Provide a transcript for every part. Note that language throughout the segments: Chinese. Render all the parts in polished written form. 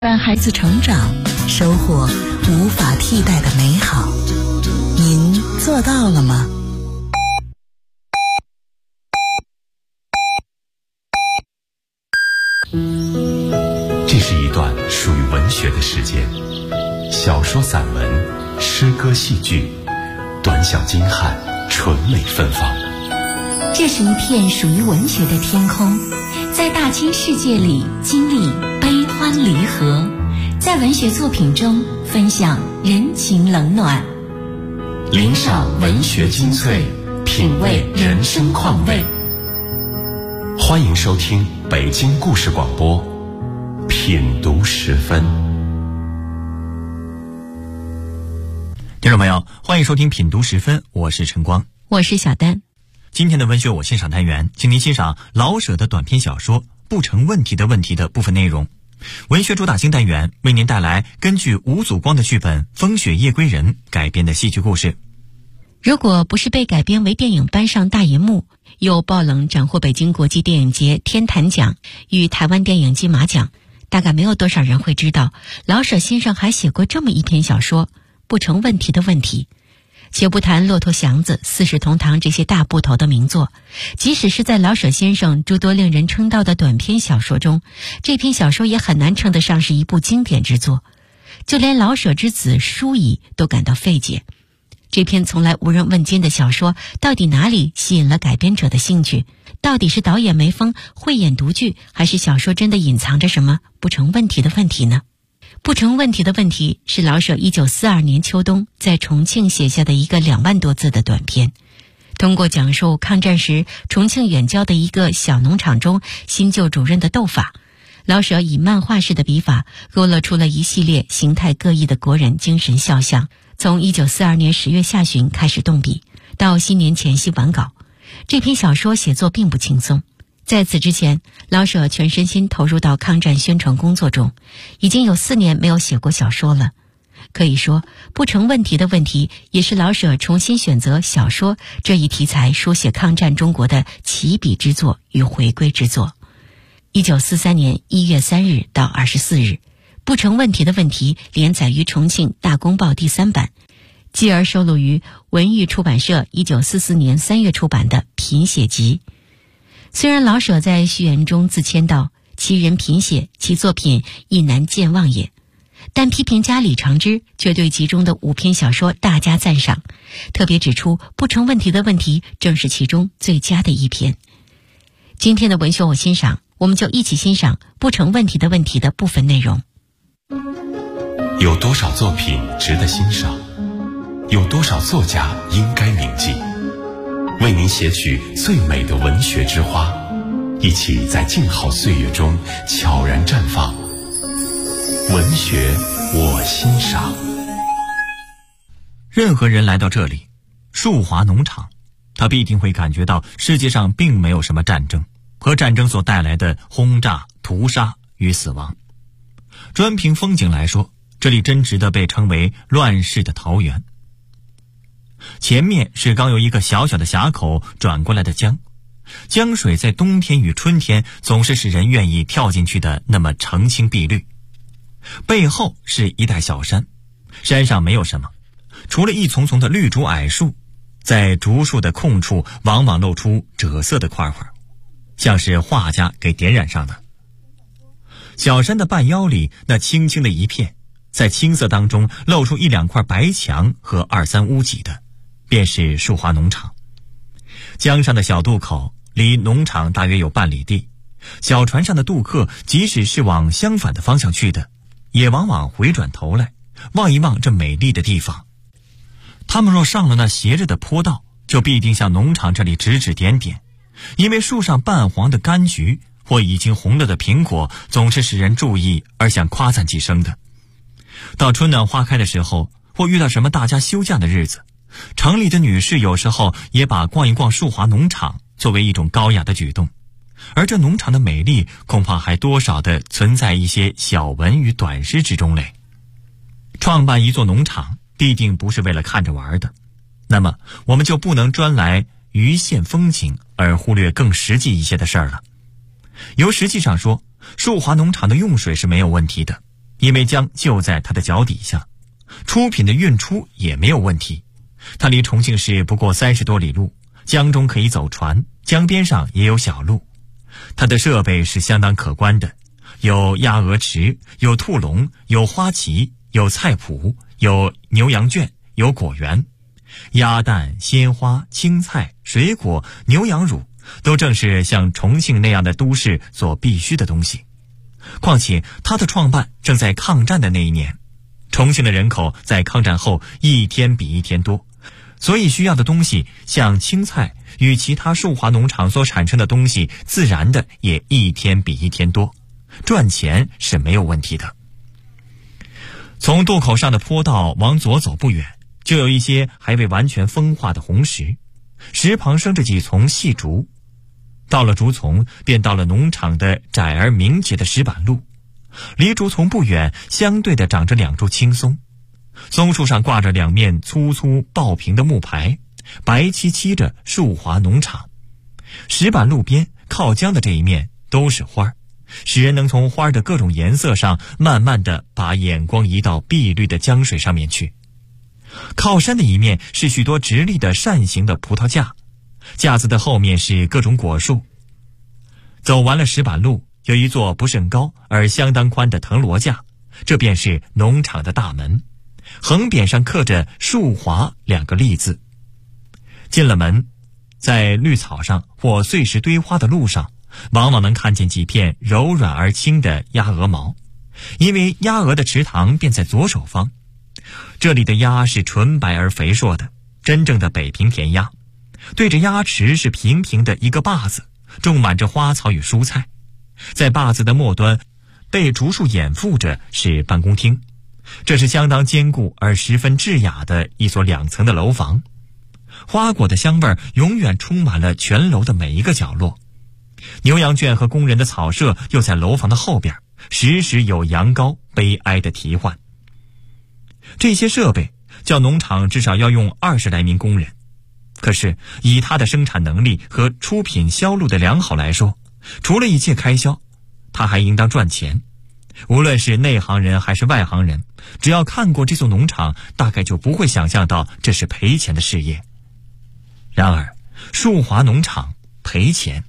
让孩子成长，收获无法替代的美好。您做到了吗？ 这是一段属于文学的时间，小说、散文、诗歌、戏剧，短小精悍，纯美芬芳。 这是一片属于文学的天空，在大千世界里经历悲欢离合，在文学作品中分享人情冷暖， 领赏文学精粹，品味人生况味。欢迎收听北京故事广播品读时分。 听众朋友，欢迎收听品读时分，我是晨光， 我是小丹。 今天的文学我欣赏单元，请您欣赏老舍的短篇小说《不成问题的问题》的部分内容。文学主打新单元为您带来根据吴祖光的剧本《风雪夜归人》改编的戏剧故事。 如果不是被改编为电影搬上大银幕，又爆冷斩获北京国际电影节天坛奖与台湾电影金马奖，大概没有多少人会知道老舍先生还写过这么一篇小说《不成问题的问题》。且不谈《骆驼祥子》《四世同堂》这些大部头的名作，即使是在老舍先生诸多令人称道的短篇小说中，这篇小说也很难称得上是一部经典之作。就连老舍之子舒乙都感到费解，这篇从来无人问津的小说到底哪里吸引了改编者的兴趣？到底是导演没疯慧眼独具，还是小说真的隐藏着什么不成问题的问题呢？不成问题的问题是老舍1942年秋冬在重庆写下的一个2万多字的短篇，通过讲述抗战时重庆远郊的一个小农场中新旧主任的斗法，老舍以漫画式的笔法勾勒出了一系列形态各异的国人精神肖像。从1942年10月下旬开始动笔，到新年前夕完稿，这篇小说写作并不轻松。在此之前，老舍全身心投入到抗战宣传工作中，已经有4年没有写过小说了。可以说，不成问题的问题也是老舍重新选择小说这一题材书写抗战中国的起笔之作与回归之作。1943年1月3日到24日，不成问题的问题连载于重庆大公报第3版，继而收录于文艺出版社1944年3月出版的《贫血集》。虽然老舍在序言中自谦道其人贫血，其作品亦难健忘也，但批评家李长之却对其中的5篇小说大加赞赏，特别指出不成问题的问题正是其中最佳的一篇。今天的文学我欣赏，我们就一起欣赏不成问题的问题的部分内容。 有多少作品值得欣赏？有多少作家应该铭记？为您写取最美的文学之花，一起在静好岁月中悄然绽放。文学我欣赏。 任何人来到这里，树华农场，他必定会感觉到世界上并没有什么战争和战争所带来的轰炸、屠杀与死亡。专凭风景来说，这里真值得被称为乱世的桃源。前面是刚由一个小小的峡口转过来的江，江水在冬天与春天总是使人愿意跳进去的那么澄清碧绿。背后是一带小山，山上没有什么，除了一丛丛的绿竹矮树，在竹树的空处往往露出赭色的块块，像是画家给点染上的。小山的半腰里那青青的一片，在青色当中露出1-2块白墙和2、3屋脊的，便是树华农场。江上的小渡口离农场大约有半里地，小船上的渡客即使是往相反的方向去的，也往往回转头来望一望这美丽的地方。他们若上了那斜着的坡道，就必定向农场这里指指点点，因为树上半黄的柑橘或已经红了的苹果总是使人注意而想夸赞几声的。到春暖花开的时候，或遇到什么大家休假的日子，城里的女士有时候也把逛一逛树华农场作为一种高雅的举动，而这农场的美丽恐怕还多少的存在一些小文与短诗之中嘞。创办一座农场必定不是为了看着玩的，那么我们就不能专来鱼线风景而忽略更实际一些的事儿了。由实际上说，树华农场的用水是没有问题的， 因为江就在他的脚底下，出品的运出也没有问题。它离重庆市不过30多里路，江中可以走船，江边上也有小路。它的设备是相当可观的，有鸭鹅池，有兔笼，有花旗，有菜圃，有牛羊圈，有果园。鸭蛋、鲜花、青菜、水果、牛羊乳都正是像重庆那样的都市所必须的东西。况且它的创办正在抗战的那一年，重庆的人口在抗战后一天比一天多，所以需要的东西像青菜与其他寿华农场所产生的东西自然的也一天比一天多，赚钱是没有问题的。从渡口上的坡道往左走不远，就有一些还未完全风化的红石，石旁生着几丛细竹。到了竹丛，便到了农场的窄而明洁的石板路。离竹丛不远，相对的长着2株青松，松树上挂着2面粗粗爆平的木牌，白漆漆着寿华农场。石板路边靠江的这一面都是花，使人能从花的各种颜色上慢慢的把眼光移到碧绿的江水上面去。靠山的一面是许多直立的扇形的葡萄架，架子的后面是各种果树。走完了石板路，有一座不甚高而相当宽的藤萝架，这便是农场的大门，横匾上刻着寿华2个立字。进了门，在绿草上或碎石堆花的路上，往往能看见几片柔软而轻的鸭鹅毛，因为鸭鹅的池塘便在左手方。这里的鸭是纯白而肥硕的，真正的北平田鸭。对着鸭池是平平的一个坝子，种满着花草与蔬菜。在坝子的末端，被竹树掩覆着是办公厅，这是相当坚固而十分致雅的一所2层的楼房。花果的香味永远充满了全楼的每一个角落。牛羊圈和工人的草舍又在楼房的后边，时时有羊羔悲哀的啼唤。这些设备叫农场至少要用20来名工人，可是以它的生产能力和出品销路的良好来说，除了一切开销，它还应当赚钱。无论是内行人还是外行人，只要看过这座农场，大概就不会想象到这是赔钱的事业。然而寿华农场赔钱，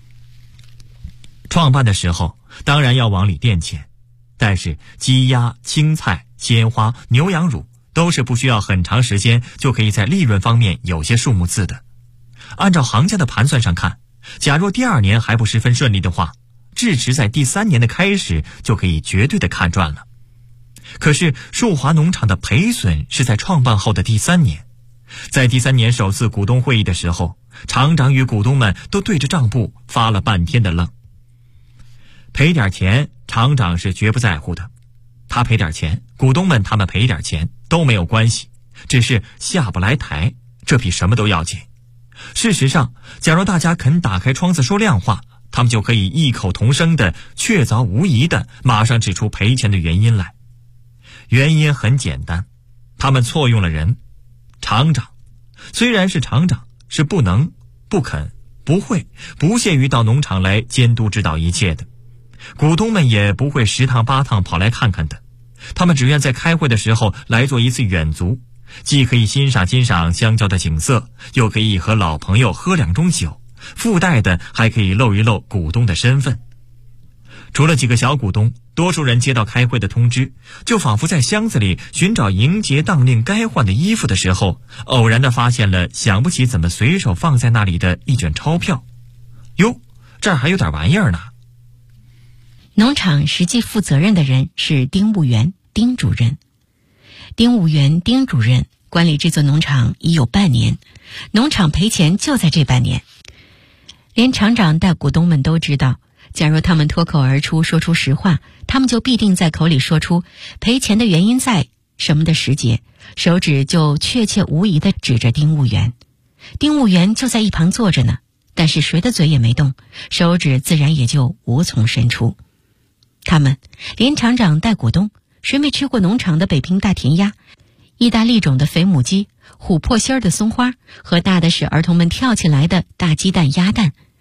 创办的时候当然要往里垫钱，但是鸡鸭、青菜、鲜花、牛羊乳都是不需要很长时间就可以在利润方面有些数目字的。按照行家的盘算上看，假若第2年还不十分顺利的话，至迟在第3年的开始就可以绝对的看赚了。可是寿华农场的赔损是在创办后的第3年。在第3年首次股东会议的时候，厂长与股东们都对着账簿发了半天的愣。赔点钱，厂长是绝不在乎的，他赔点钱，股东们他们赔点钱都没有关系，只是下不来台，这比什么都要紧。事实上，假如大家肯打开窗子说亮话，他们就可以异口同声的、确凿无疑的马上指出赔钱的原因来。原因很简单，他们错用了人。厂长虽然是厂长，是不能、不肯、不会、不屑于到农场来监督指导一切的。股东们也不会10趟8趟跑来看看的，他们只愿在开会的时候来做一次远足，既可以欣赏香蕉的景色，又可以和老朋友喝2盅酒，附带的还可以露一露股东的身份。除了几个小股东，多数人接到开会的通知，就仿佛在箱子里寻找迎接当令该换的衣服的时候，偶然的发现了想不起怎么随手放在那里的一卷钞票。哟，这儿还有点玩意儿呢。 农场实际负责任的人是丁务员、丁主任。丁务员、丁主任管理这座农场已有半年，农场赔钱就在这半年。连厂长带股东们都知道，假如他们脱口而出说出实话，他们就必定在口里说出赔钱的原因在什么的时节，手指就确切无疑地指着丁务员。丁务员就在一旁坐着呢，但是谁的嘴也没动，手指自然也就无从伸出。他们连厂长带股东，谁没吃过农场的北平大田鸭、意大利种的肥母鸡、琥珀心儿的松花和大的使儿童们跳起来的大鸡蛋鸭蛋，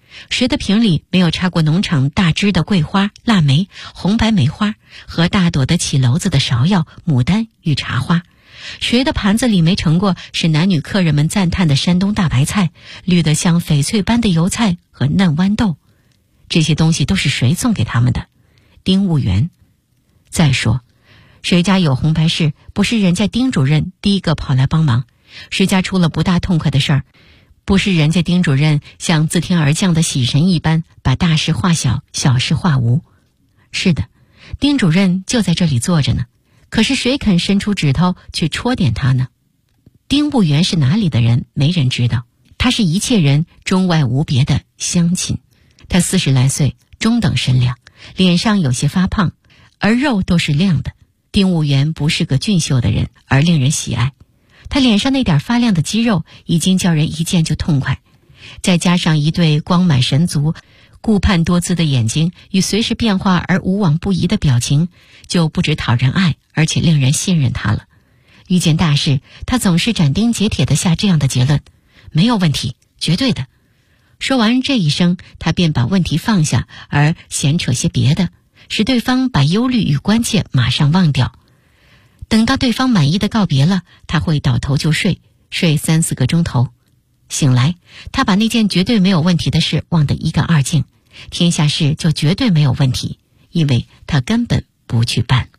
谁的瓶里没有插过浓场大枝的桂花、腊梅、红白梅花和大朵的起篓子的芍药、牡丹与茶花？谁的盘子里没盛过是男女客人们赞叹的山东大白菜，绿得像翡翠般的油菜和嫩豌豆？这些东西都是谁送给他们的？丁务员。再说，谁家有红白事，不是人家丁主任第一个跑来帮忙？谁家出了不大痛快的事儿，不是人家丁主任像自天而降的喜神一般，把大事化小，小事化无？是的，丁主任就在这里坐着呢，可是谁肯伸出指头去戳点他呢？丁务员是哪里的人，没人知道。他是一切人中外无别的乡亲。他40来岁，中等身量，脸上有些发胖，而肉都是亮的。丁务员不是个俊秀的人，而令人喜爱。他脸上那点发亮的肌肉已经叫人一见就痛快，再加上一对光满神足、顾盼多姿的眼睛与随时变化而无往不移的表情，就不止讨人爱，而且令人信任他了。遇见大事，他总是斩钉截铁地下这样的结论：没有问题，绝对的。说完这一声，他便把问题放下，而闲扯些别的，使对方把忧虑与关切马上忘掉。等到对方满意的告别了，他会倒头就睡3、4个钟头。醒来，他把那件绝对没有问题的事忘得一干二净，天下事就绝对没有问题，因为他根本不去办。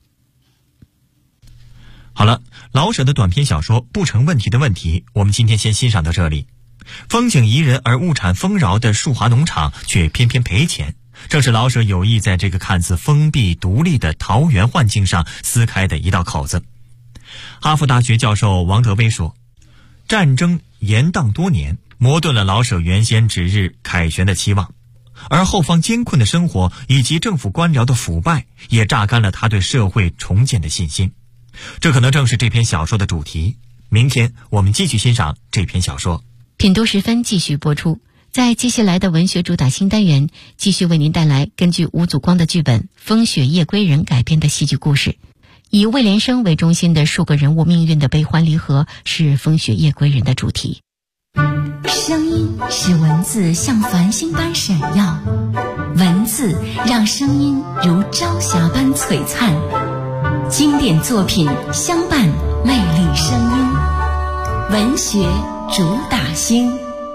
好了，老舍的短篇小说《不成问题的问题》，我们今天先欣赏到这里。风景宜人而物产丰饶的树华农场却偏偏赔钱，正是老舍有意在这个看似封闭独立的桃源幻境上撕开的一道口子。哈佛大学教授王德威说，战争延宕多年，磨钝了老舍原先指日凯旋的期望，而后方艰困的生活以及政府官僚的腐败也榨干了他对社会重建的信心。这可能正是这篇小说的主题。明天我们继续欣赏这篇小说。 品读时分继续播出，在接下来的文学主打新单元，继续为您带来根据吴祖光的剧本《风雪夜归人》改编的戏剧故事。以魏连生为中心的数个人物命运的悲欢离合，是《风雪夜归人》的主题。 声音使文字像繁星般闪耀，文字让声音如朝霞般璀璨。经典作品相伴，魅力声音，文学主打星。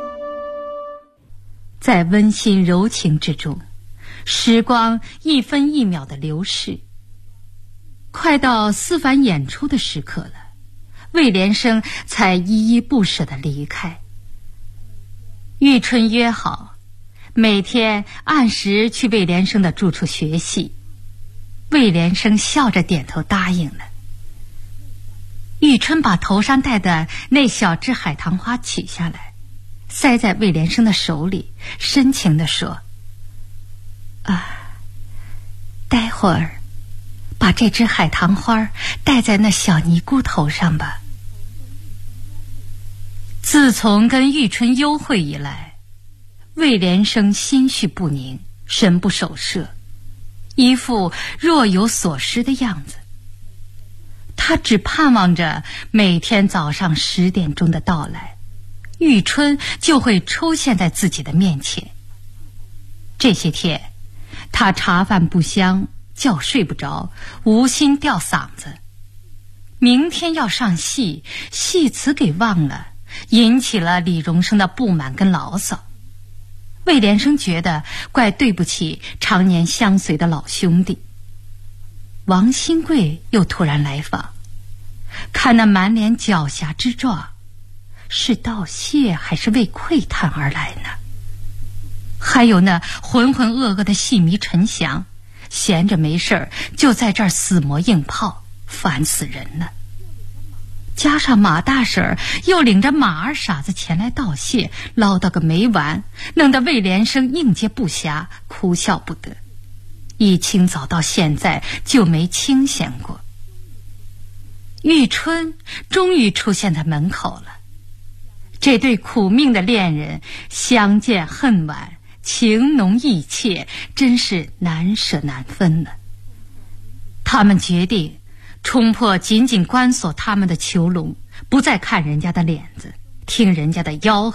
在温馨柔情之中，时光一分一秒的流逝。快到思凡演出的时刻了，魏连生才依依不舍地离开。玉春约好每天按时去魏连生的住处学习，魏连生笑着点头答应了。玉春把头上戴的那小枝海棠花取下来，塞在魏连生的手里，深情地说：待会儿把这只海棠花戴在那小尼姑头上吧。自从跟玉春幽会以来，魏连生心绪不宁，神不守舍，一副若有所失的样子。他只盼望着每天早上10点钟的到来，玉春就会出现在自己的面前。这些天他茶饭不香，觉睡不着，无心吊嗓子。明天要上戏，戏词给忘了，引起了李荣生的不满跟牢骚。魏连生觉得怪对不起常年相随的老兄弟。王新贵又突然来访，看那满脸狡黠之状，是道谢还是为窥探而来呢？还有那浑浑噩噩的戏迷陈翔，闲着没事儿就在这儿死磨硬泡，烦死人了。加上马大婶儿又领着马二傻子前来道谢，唠叨个没完，弄得魏连生应接不暇，哭笑不得。一清早到现在就没清闲过。玉春终于出现在门口了。这对苦命的恋人相见恨晚，情浓意切，真是难舍难分了。他们决定冲破紧紧关锁他们的囚笼，不再看人家的脸子，听人家的吆喝，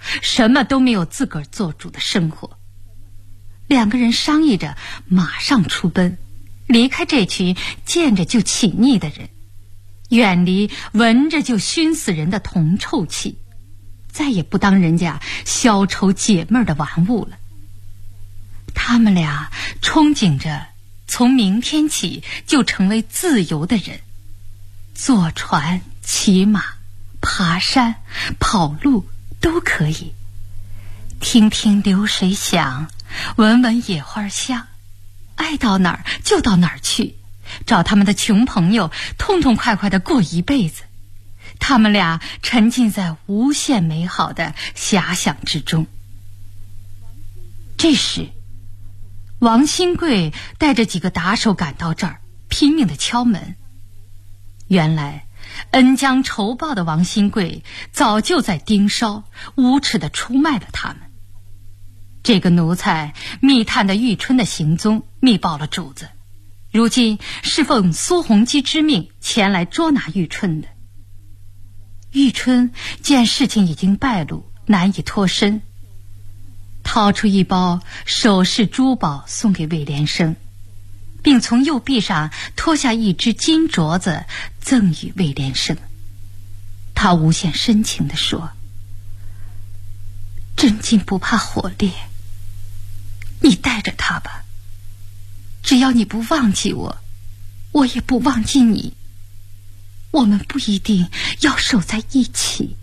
什么都没有自个儿做主的生活。两个人商议着，马上出奔，离开这群见着就起腻的人，远离闻着就熏死人的铜臭气，再也不当人家消愁解闷的玩物了。他们俩憧憬着从明天起就成为自由的人，坐船、骑马、爬山、跑路都可以，听听流水响，闻闻野花香，爱到哪儿就到哪儿去，找他们的穷朋友，痛痛快快地过一辈子。他们俩沉浸在无限美好的遐想之中。这时王新贵带着几个打手赶到这儿，拼命地敲门。原来恩将仇报的王新贵早就在盯梢，无耻地出卖了他们。这个奴才密探的玉春的行踪，密报了主子，如今是奉苏弘基之命前来捉拿玉春的。玉春见事情已经败露，难以脱身，掏出一包首饰珠宝送给魏连生，并从右臂上脱下一只金镯子赠与魏连生。他无限深情地说：真金不怕火烈，你带着它吧，只要你不忘记我，我也不忘记你，我们不一定要守在一起。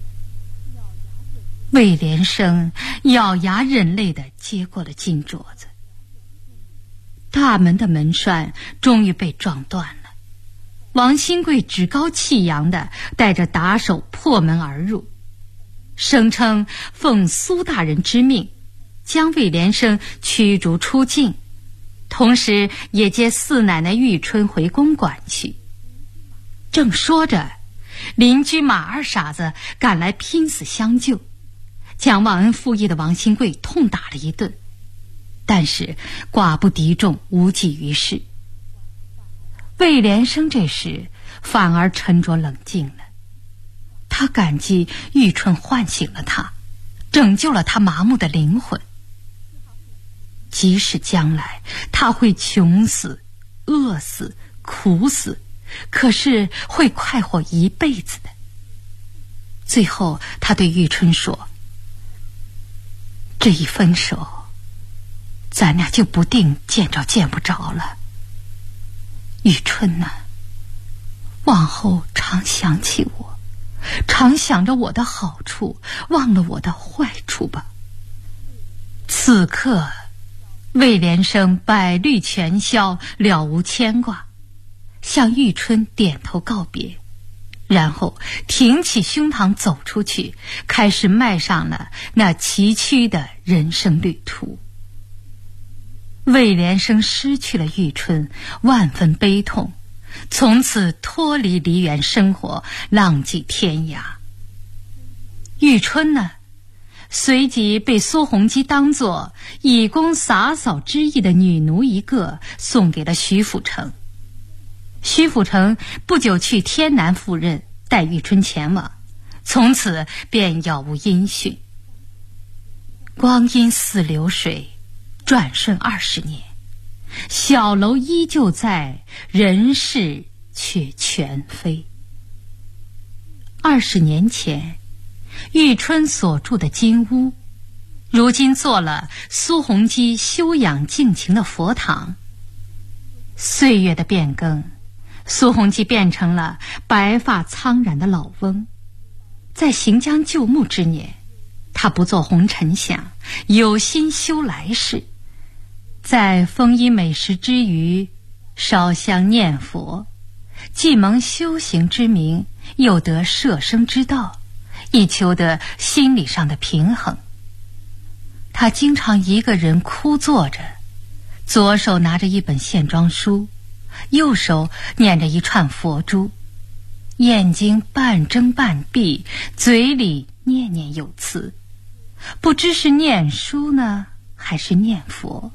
魏连生咬牙忍泪地接过了金镯子。大门的门栓终于被撞断了，王新贵趾高气扬地带着打手破门而入，声称奉苏大人之命将魏连生驱逐出境，同时也接四奶奶玉春回公馆去。正说着，邻居马二傻子赶来拼死相救，将忘恩负义的王新贵痛打了一顿，但是寡不敌众，无济于事。魏连生这时反而沉着冷静了，他感激玉春唤醒了他，拯救了他麻木的灵魂。即使将来他会穷死、饿死、苦死，可是会快活一辈子的。最后他对玉春说：这一分手，咱俩就不定见着见不着了。玉春呐，往后常想起我，常想着我的好处，忘了我的坏处吧。此刻魏连生百虑全消，了无牵挂，向玉春点头告别，然后挺起胸膛走出去，开始迈上了那崎岖的人生旅途。魏连生失去了玉春，万分悲痛，从此脱离梨园生活，浪迹天涯。玉春呢，随即被苏弘基当作以供洒扫之意的女奴一个送给了徐辅成。徐辅成不久去天南赴任，带玉春前往，从此便杳无音讯。光阴似流水，转瞬20年，小楼依旧在，人事却全非。20年前玉春所住的金屋，如今做了苏弘基修养静情的佛堂。岁月的变更，苏弘基变成了白发苍然的老翁。在行将就木之年，他不做红尘想，有心修来世。在丰衣美食之余，烧香念佛，既蒙修行之名，又得摄生之道，以求得心理上的平衡。他经常一个人枯坐着，左手拿着一本线装书，右手念着一串佛珠，眼睛半睁半闭，嘴里念念有词，不知是念书呢，还是念佛。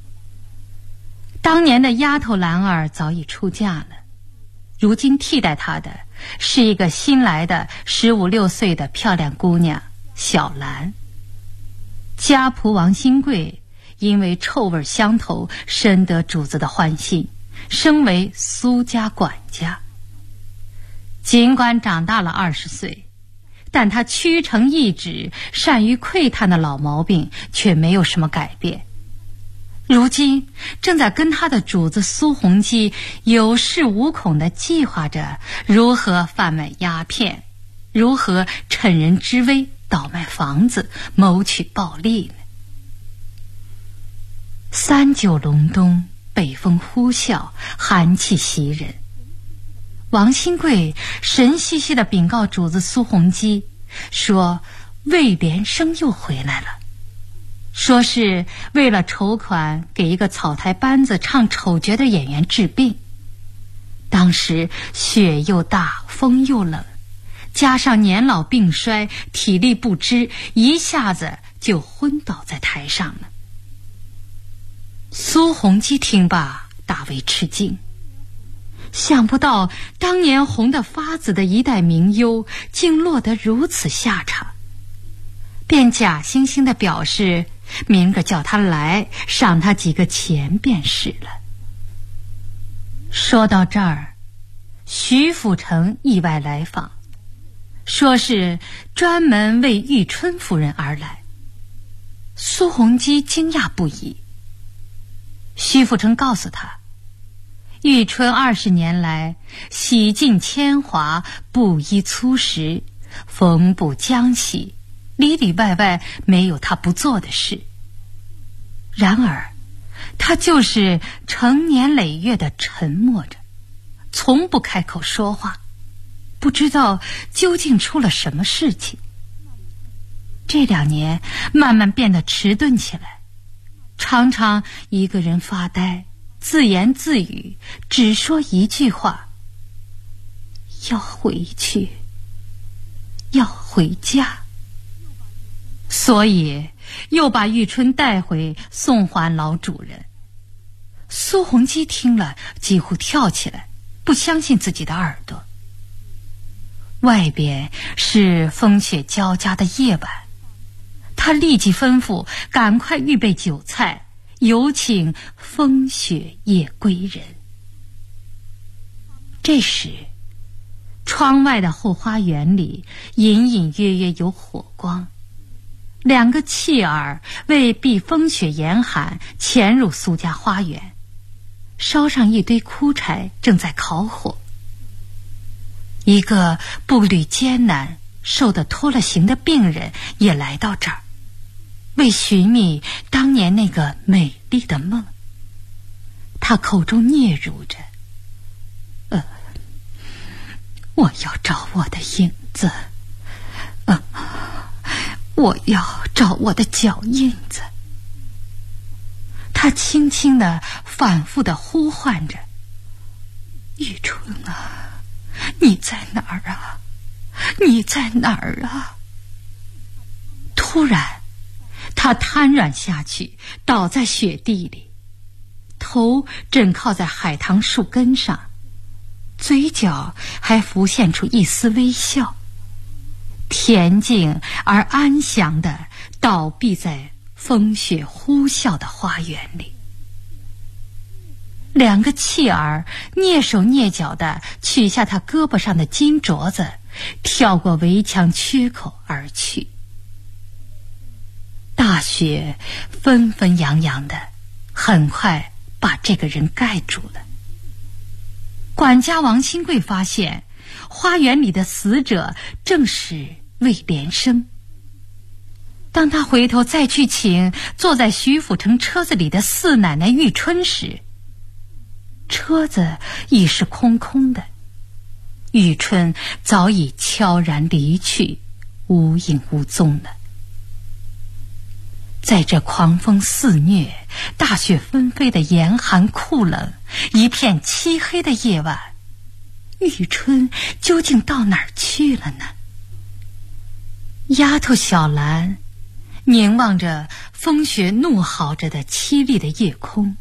当年的丫头兰儿早已出嫁了，如今替代她的是一个新来的15、16岁的漂亮姑娘小兰。家仆王新贵因为臭味相投，深得主子的欢心，升为苏家管家。尽管长大了20岁，但他屈诚意志、善于窥探的老毛病却没有什么改变。如今正在跟他的主子苏洪基有恃无恐地计划着如何贩卖鸦片，如何趁人之危倒卖房子，谋取暴利呢。39隆冬，北风呼啸，寒气袭人。王新贵神兮兮地禀告主子苏洪基说，魏连生又回来了，说是为了筹款给一个草台班子唱丑角的演员治病。当时雪又大，风又冷，加上年老病衰，体力不支，一下子就昏倒在台上了。苏洪基听罢大为吃惊，想不到当年红得发紫的一代名优竟落得如此下场，便假惺惺地表示明个叫他来，赏他几个钱便是了。说到这儿，徐辅成意外来访，说是专门为玉春夫人而来。苏洪基惊讶不已。徐辅成告诉他，玉春20年来洗尽铅华，布衣粗食，缝补浆洗，里里外外没有他不做的事。然而他就是成年累月的沉默着，从不开口说话，不知道究竟出了什么事情。这2年慢慢变得迟钝起来，常常一个人发呆，自言自语，只说一句话：要回去，要回家。所以又把玉春带回送还老主人。苏洪基听了几乎跳起来，不相信自己的耳朵。外边是风雪交加的夜晚，他立即吩咐赶快预备酒菜，有请风雪夜归人。这时窗外的后花园里隐隐约约有火光，2个弃儿为避风雪严寒潜入苏家花园，烧上一堆枯柴，正在烤火。一个步履艰难、瘦得脱了形的病人也来到这儿，为寻觅当年那个美丽的梦。他口中嗫嚅着：我要找我的影子，我要找我的脚印子。他轻轻地反复地呼唤着：玉春啊，你在哪儿啊？你在哪儿啊？突然他瘫软下去，倒在雪地里，头枕靠在海棠树根上，嘴角还浮现出一丝微笑，恬静而安详地倒闭在风雪呼啸的花园里。2个弃儿蹑手蹑脚地取下他胳膊上的金镯子，跳过围墙缺口而去。大雪纷纷扬扬的，很快把这个人盖住了。管家王新贵发现花园里的死者正是魏连生。当他回头再去请坐在徐辅成车子里的四奶奶玉春时，车子已是空空的，玉春早已悄然离去，无影无踪了。在这狂风肆虐、大雪纷飞的严寒酷冷、一片漆黑的夜晚，玉春究竟到哪儿去了呢？丫头小兰凝望着风雪怒嚎着的凄厉的夜空，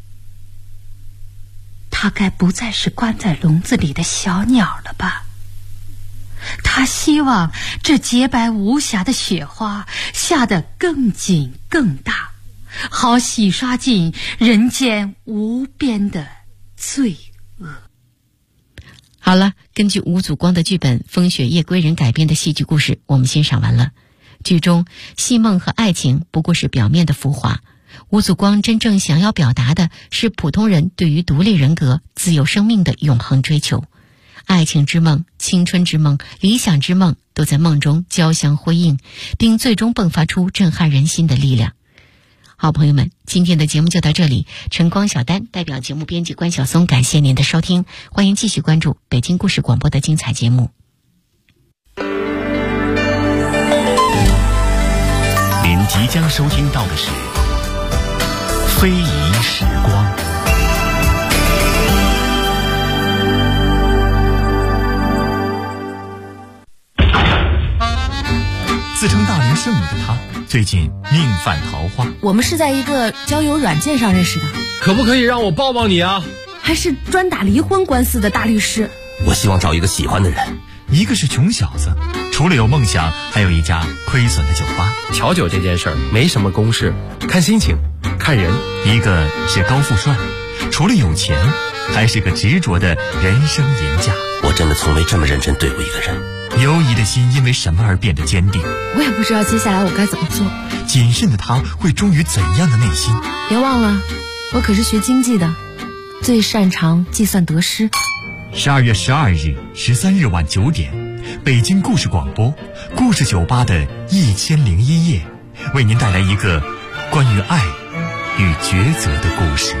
她该不再是关在笼子里的小鸟了吧？ 他希望这洁白无瑕的雪花下得更紧更大，好洗刷尽人间无边的罪恶。 好了，根据吴祖光的剧本《风雪夜归人》改编的戏剧故事我们欣赏完了。剧中戏梦和爱情不过是表面的浮华，吴祖光真正想要表达的是普通人对于独立人格、自由生命的永恒追求。爱情之梦、青春之梦、理想之梦都在梦中交相辉映，并最终迸发出震撼人心的力量。好朋友们，今天的节目就到这里。晨光小丹代表节目编辑关晓松，感谢您的收听，欢迎继续关注北京故事广播的精彩节目。 您即将收听到的是非遗时光。 自称大龄剩女的她，最近命犯桃花。 我们是在一个交友软件上认识的。 可不可以让我抱抱你啊？ 还是专打离婚官司的大律师。 我希望找一个喜欢的人。 一个是穷小子，除了有梦想，还有一家亏损的酒吧。 调酒这件事儿没什么公式，看心情，看人。 一个是高富帅，除了有钱，还是个执着的人生赢家。 我真的从未这么认真对过一个人。 犹疑的心因为什么而变得坚定？ 我也不知道接下来我该怎么做。 谨慎的他会忠于怎样的内心？ 别忘了，我可是学经济的，最擅长计算得失。 12月12日、13日晚9点，北京故事广播故事酒吧的1001夜，为您带来一个关于爱与抉择的故事。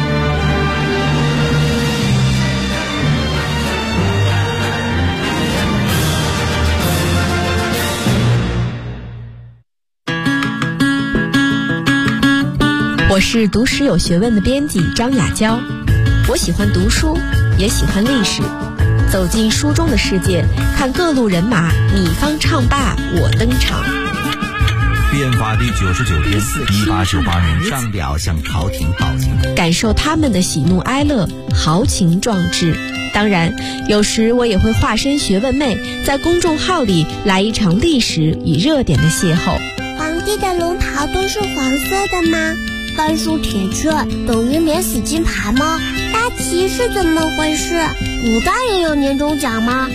我是读史有学问的编辑张雅娇，我喜欢读书，也喜欢历史，走进书中的世界，看各路人马你方唱罢我登场。 变法第99天，1898年上表向朝廷报警， 感受他们的喜怒哀乐，豪情壮志。当然，有时我也会化身学问妹，在公众号里来一场历史与热点的邂逅。 皇帝的龙袍都是黄色的吗？甘肃铁雀等于免死金牌吗？大旗是怎么回事？古代也有年终奖吗？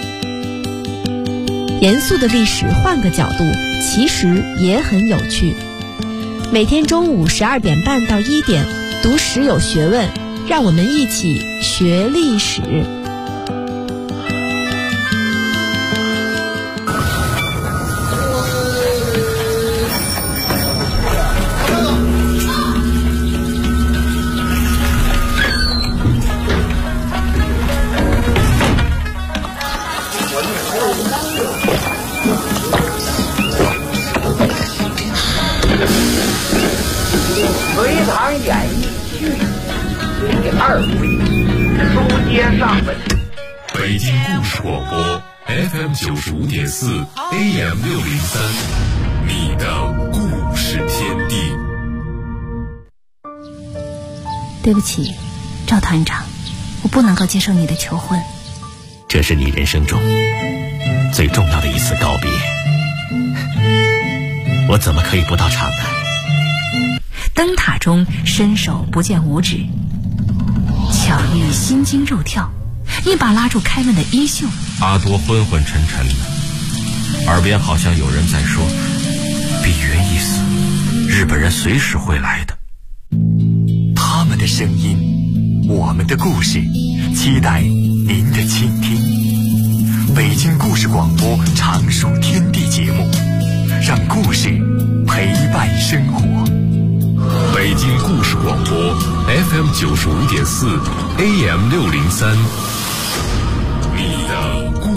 严肃的历史换个角度，其实也很有趣。每天中午12点半到1点，读史有学问，让我们一起学历史。 隋唐演义续第2回，书接上文。 北京故事广播 FM 95.4 AM 603，你的故事天地。 对不起，赵团长，我不能够接受你的求婚。 这是你人生中最重要的一次告别，我怎么可以不到场呢？ 灯塔中伸手不见五指，巧遇心惊肉跳，一把拉住开门的衣袖。 阿多昏昏沉沉的，耳边好像有人在说：比约一死，日本人随时会来的。 他们的声音，我们的故事，期待您的倾听。北京故事广播常数天地节目，让故事陪伴生活。 北京故事广播 FM 95.4 AM 603，你的故